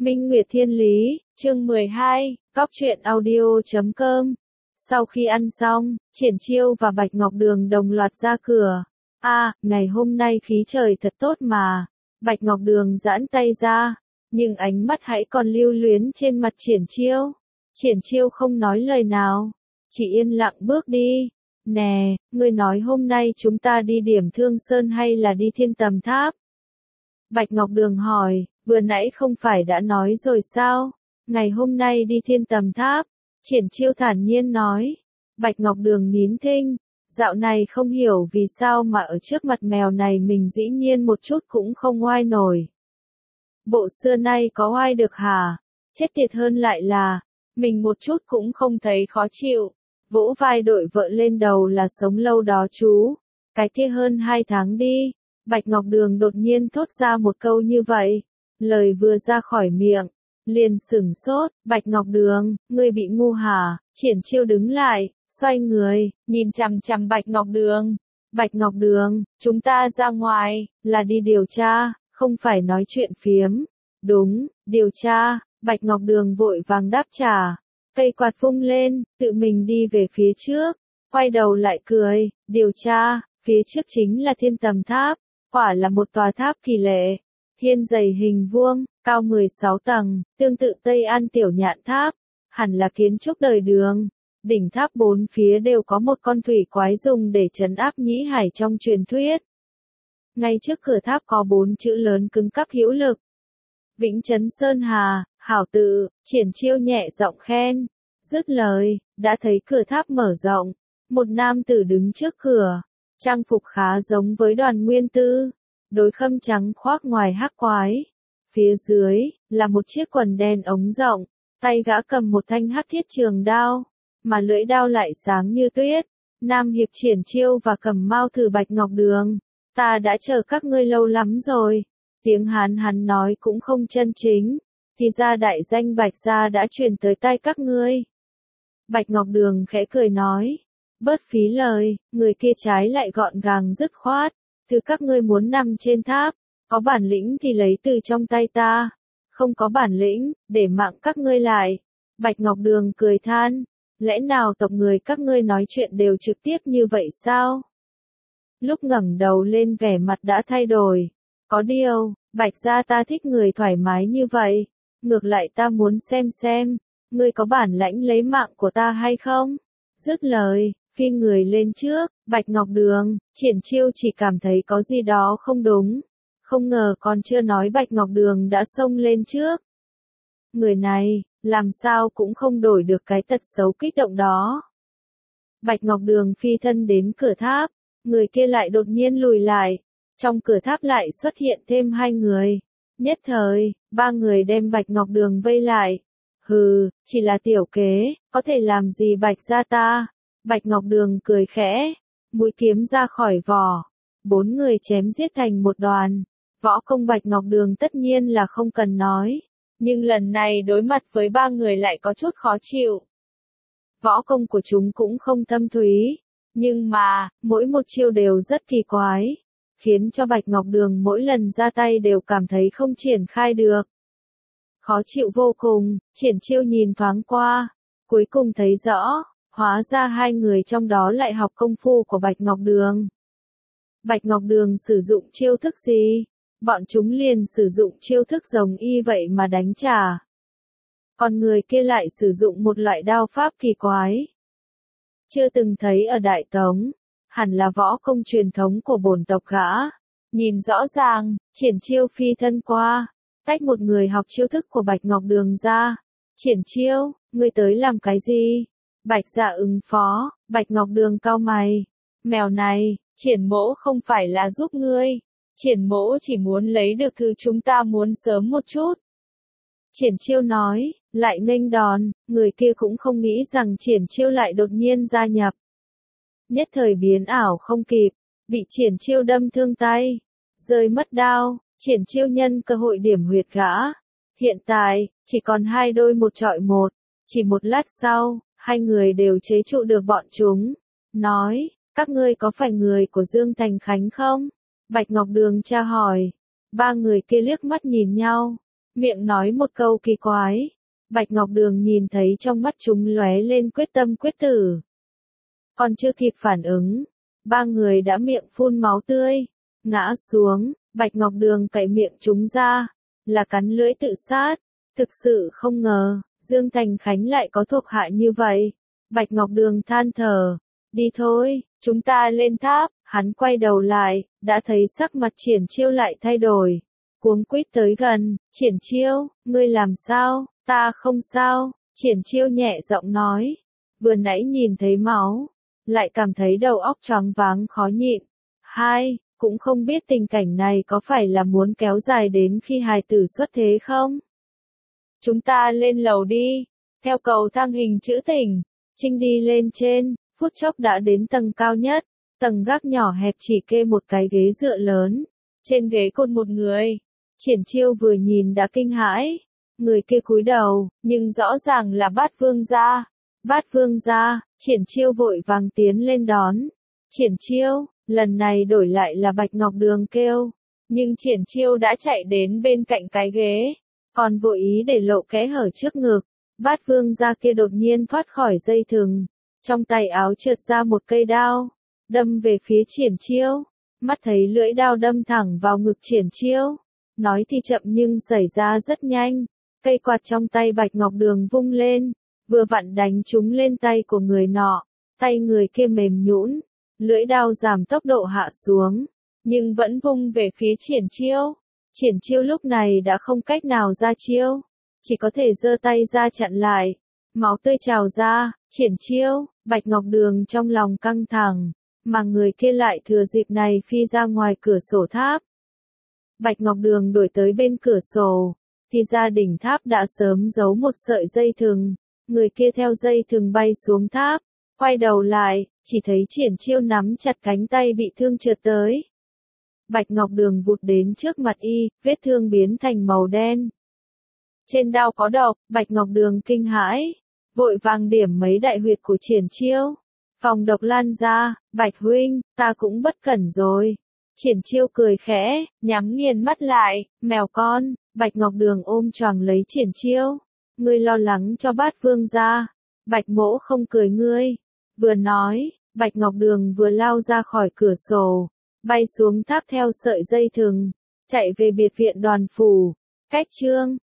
Minh Nguyệt Thiên Lý, chương 12, Cóc truyện audio.com. Sau khi ăn xong, Triển Chiêu và Bạch Ngọc Đường đồng loạt ra cửa. Ngày hôm nay khí trời thật tốt mà. Bạch Ngọc Đường giãn tay ra, nhưng ánh mắt hãy còn lưu luyến trên mặt Triển Chiêu. Triển Chiêu không nói lời nào, chỉ yên lặng bước đi. Nè, ngươi nói hôm nay chúng ta đi Điểm Thương Sơn hay là đi Thiên Tầm Tháp? Bạch Ngọc Đường hỏi, vừa nãy không phải đã nói rồi sao? Ngày hôm nay đi Thiên Tầm Tháp. Triển Chiêu thản nhiên nói. Bạch Ngọc Đường nín thinh, dạo này không hiểu vì sao mà ở trước mặt mèo này mình dĩ nhiên một chút cũng không oai nổi. Bộ xưa nay có oai được hả? Chết tiệt hơn lại là, mình một chút cũng không thấy khó chịu. Vỗ vai đội vợ lên đầu là sống lâu đó chú. Cái kia hơn 2 tháng đi. Bạch Ngọc Đường đột nhiên thốt ra một câu như vậy. Lời vừa ra khỏi miệng, liền sửng sốt. Bạch Ngọc Đường, ngươi bị ngu hả? Triển Chiêu đứng lại, xoay người, nhìn chằm chằm Bạch Ngọc Đường. Bạch Ngọc Đường, chúng ta ra ngoài, là đi điều tra, không phải nói chuyện phiếm. Đúng, điều tra. Bạch Ngọc Đường vội vàng đáp trả. Cây quạt vung lên, tự mình đi về phía trước, quay đầu lại cười, điều tra, phía trước chính là Thiên Tầm Tháp, quả là một tòa tháp kỳ lệ, hiên dày hình vuông, cao 16 tầng, tương tự Tây An Tiểu Nhạn Tháp, hẳn là kiến trúc đời Đường. Đỉnh tháp bốn phía đều có một con thủy quái dùng để trấn áp nhĩ hải trong truyền thuyết. Ngay trước cửa tháp có 4 chữ lớn cứng cáp hữu lực. Vĩnh Trấn Sơn Hà, hảo tự. Triển Chiêu nhẹ giọng khen. Dứt lời, đã thấy cửa tháp mở rộng. Một nam tử đứng trước cửa. Trang phục khá giống với Đoàn Nguyên Tư. Đối khâm trắng khoác ngoài hắc quái. Phía dưới, là một chiếc quần đen ống rộng. Tay gã cầm một thanh hắc thiết trường đao. Mà lưỡi đao lại sáng như tuyết. Nam hiệp Triển Chiêu và Cẩm Mao Thử Bạch Ngọc Đường. Ta đã chờ các ngươi lâu lắm rồi. Tiếng hắn nói cũng không chân chính. Thì ra đại danh Bạch gia đã truyền tới tay các ngươi. Bạch Ngọc Đường khẽ cười nói. Bớt phí lời, người kia trái lại gọn gàng dứt khoát. Thứ các ngươi muốn nằm trên tháp, có bản lĩnh thì lấy từ trong tay ta. Không có bản lĩnh, để mạng các ngươi lại. Bạch Ngọc Đường cười than. Lẽ nào tộc người các ngươi nói chuyện đều trực tiếp như vậy sao? Lúc ngẩng đầu lên vẻ mặt đã thay đổi. Có điều, Bạch gia ta thích người thoải mái như vậy. Ngược lại ta muốn xem, ngươi có bản lãnh lấy mạng của ta hay không? Dứt lời, phi người lên trước. Bạch Ngọc Đường, Triển Chiêu chỉ cảm thấy có gì đó không đúng. Không ngờ còn chưa nói Bạch Ngọc Đường đã xông lên trước. Người này, làm sao cũng không đổi được cái tật xấu kích động đó. Bạch Ngọc Đường phi thân đến cửa tháp, người kia lại đột nhiên lùi lại. Trong cửa tháp lại xuất hiện thêm 2 người. Nhất thời, 3 người đem Bạch Ngọc Đường vây lại. Hừ, chỉ là tiểu kế, có thể làm gì Bạch gia ta? Bạch Ngọc Đường cười khẽ, mũi kiếm ra khỏi vỏ. 4 người chém giết thành một đoàn. Võ công Bạch Ngọc Đường tất nhiên là không cần nói. Nhưng lần này đối mặt với 3 người lại có chút khó chịu. Võ công của chúng cũng không thâm thúy. Nhưng mà, mỗi một chiêu đều rất kỳ quái. Khiến cho Bạch Ngọc Đường mỗi lần ra tay đều cảm thấy không triển khai được. Khó chịu vô cùng, Triển Chiêu nhìn thoáng qua. Cuối cùng thấy rõ, hóa ra 2 người trong đó lại học công phu của Bạch Ngọc Đường. Bạch Ngọc Đường sử dụng chiêu thức gì? Bọn chúng liền sử dụng chiêu thức giống y vậy mà đánh trả. Còn người kia lại sử dụng một loại đao pháp kỳ quái. Chưa từng thấy ở Đại Tống. Hẳn là võ công truyền thống của bổn tộc gã. Nhìn rõ ràng, Triển Chiêu phi thân qua. Tách một người học chiêu thức của Bạch Ngọc Đường ra. Triển Chiêu, ngươi tới làm cái gì? Bạch gia ứng phó. Bạch Ngọc Đường cau mày. Mèo này, Triển mỗ không phải là giúp ngươi. Triển mỗ chỉ muốn lấy được thứ chúng ta muốn sớm một chút. Triển Chiêu nói, lại nghênh đòn. Người kia cũng không nghĩ rằng Triển Chiêu lại đột nhiên gia nhập. Nhất thời biến ảo không kịp, bị Triển Chiêu đâm thương tay, rơi mất đao. Triển Chiêu nhân cơ hội điểm huyệt gã. Hiện tại, chỉ còn 2 đôi một chọi một. Chỉ một lát sau, 2 người đều chế trụ được bọn chúng. Nói, các ngươi có phải người của Dương Thành Khánh không? Bạch Ngọc Đường tra hỏi. 3 người kia liếc mắt nhìn nhau. miệng nói một câu kỳ quái. Bạch Ngọc Đường nhìn thấy trong mắt chúng lóe lên quyết tâm quyết tử. Còn chưa kịp phản ứng, ba người đã miệng phun máu tươi, ngã xuống. Bạch Ngọc Đường cạy miệng chúng ra, là cắn lưỡi tự sát. Thực sự không ngờ, Dương Thành Khánh lại có thuộc hạ như vậy. Bạch Ngọc Đường than thở, đi thôi, chúng ta lên tháp. Hắn quay đầu lại, đã thấy sắc mặt Triển Chiêu lại thay đổi. Cuống quýt tới gần, Triển Chiêu, ngươi làm sao? Ta không sao, Triển Chiêu nhẹ giọng nói. Vừa nãy nhìn thấy máu, lại cảm thấy đầu óc choáng váng khó nhịn. Hai, cũng không biết tình cảnh này có phải là muốn kéo dài đến khi hài tử xuất thế không? Chúng ta lên lầu đi. Theo cầu thang hình chữ thỉnh, Trinh đi lên trên, phút chốc đã đến tầng cao nhất. Tầng gác nhỏ hẹp chỉ kê một cái ghế dựa lớn. Trên ghế cột một người. Triển Chiêu vừa nhìn đã kinh hãi. Người kia cúi đầu, nhưng rõ ràng là Bát Vương gia. Bát Vương gia, Triển Chiêu vội vàng tiến lên đón. Triển Chiêu, lần này đổi lại là Bạch Ngọc Đường kêu. Nhưng Triển Chiêu đã chạy đến bên cạnh cái ghế, còn vội ý để lộ kẽ hở trước ngực. Bát Vương gia kia đột nhiên thoát khỏi dây thừng. Trong tay áo trượt ra một cây đao, đâm về phía Triển Chiêu. Mắt thấy lưỡi đao đâm thẳng vào ngực Triển Chiêu. Nói thì chậm nhưng xảy ra rất nhanh. Cây quạt trong tay Bạch Ngọc Đường vung lên, vừa vặn đánh trúng lên tay của người nọ. Tay người kia mềm nhũn, lưỡi đao giảm tốc độ hạ xuống, nhưng vẫn vung về phía Triển Chiêu. Triển Chiêu lúc này đã không cách nào ra chiêu, chỉ có thể giơ tay ra chặn lại. Máu tươi trào ra. Triển Chiêu, Bạch Ngọc Đường trong lòng căng thẳng, mà người kia lại thừa dịp này phi ra ngoài cửa sổ tháp. Bạch Ngọc Đường đuổi tới bên cửa sổ, thì ra đỉnh tháp đã sớm giấu một sợi dây thừng. Người kia theo dây thừng bay xuống tháp, quay đầu lại, chỉ thấy Triển Chiêu nắm chặt cánh tay bị thương trượt tới. Bạch Ngọc Đường vụt đến trước mặt y, vết thương biến thành màu đen. Trên đao có độc. Bạch Ngọc Đường kinh hãi, vội vàng điểm mấy đại huyệt của Triển Chiêu. Phòng độc lan ra. Bạch huynh, ta cũng bất cẩn rồi. Triển Chiêu cười khẽ, nhắm nghiền mắt lại. Mèo con. Bạch Ngọc Đường ôm choàng lấy Triển Chiêu. Ngươi lo lắng cho Bát Vương gia. Bạch mỗ không cười ngươi. Vừa nói, Bạch Ngọc Đường vừa lao ra khỏi cửa sổ, bay xuống tháp theo sợi dây thừng, chạy về biệt viện Đoàn phủ. Cách chương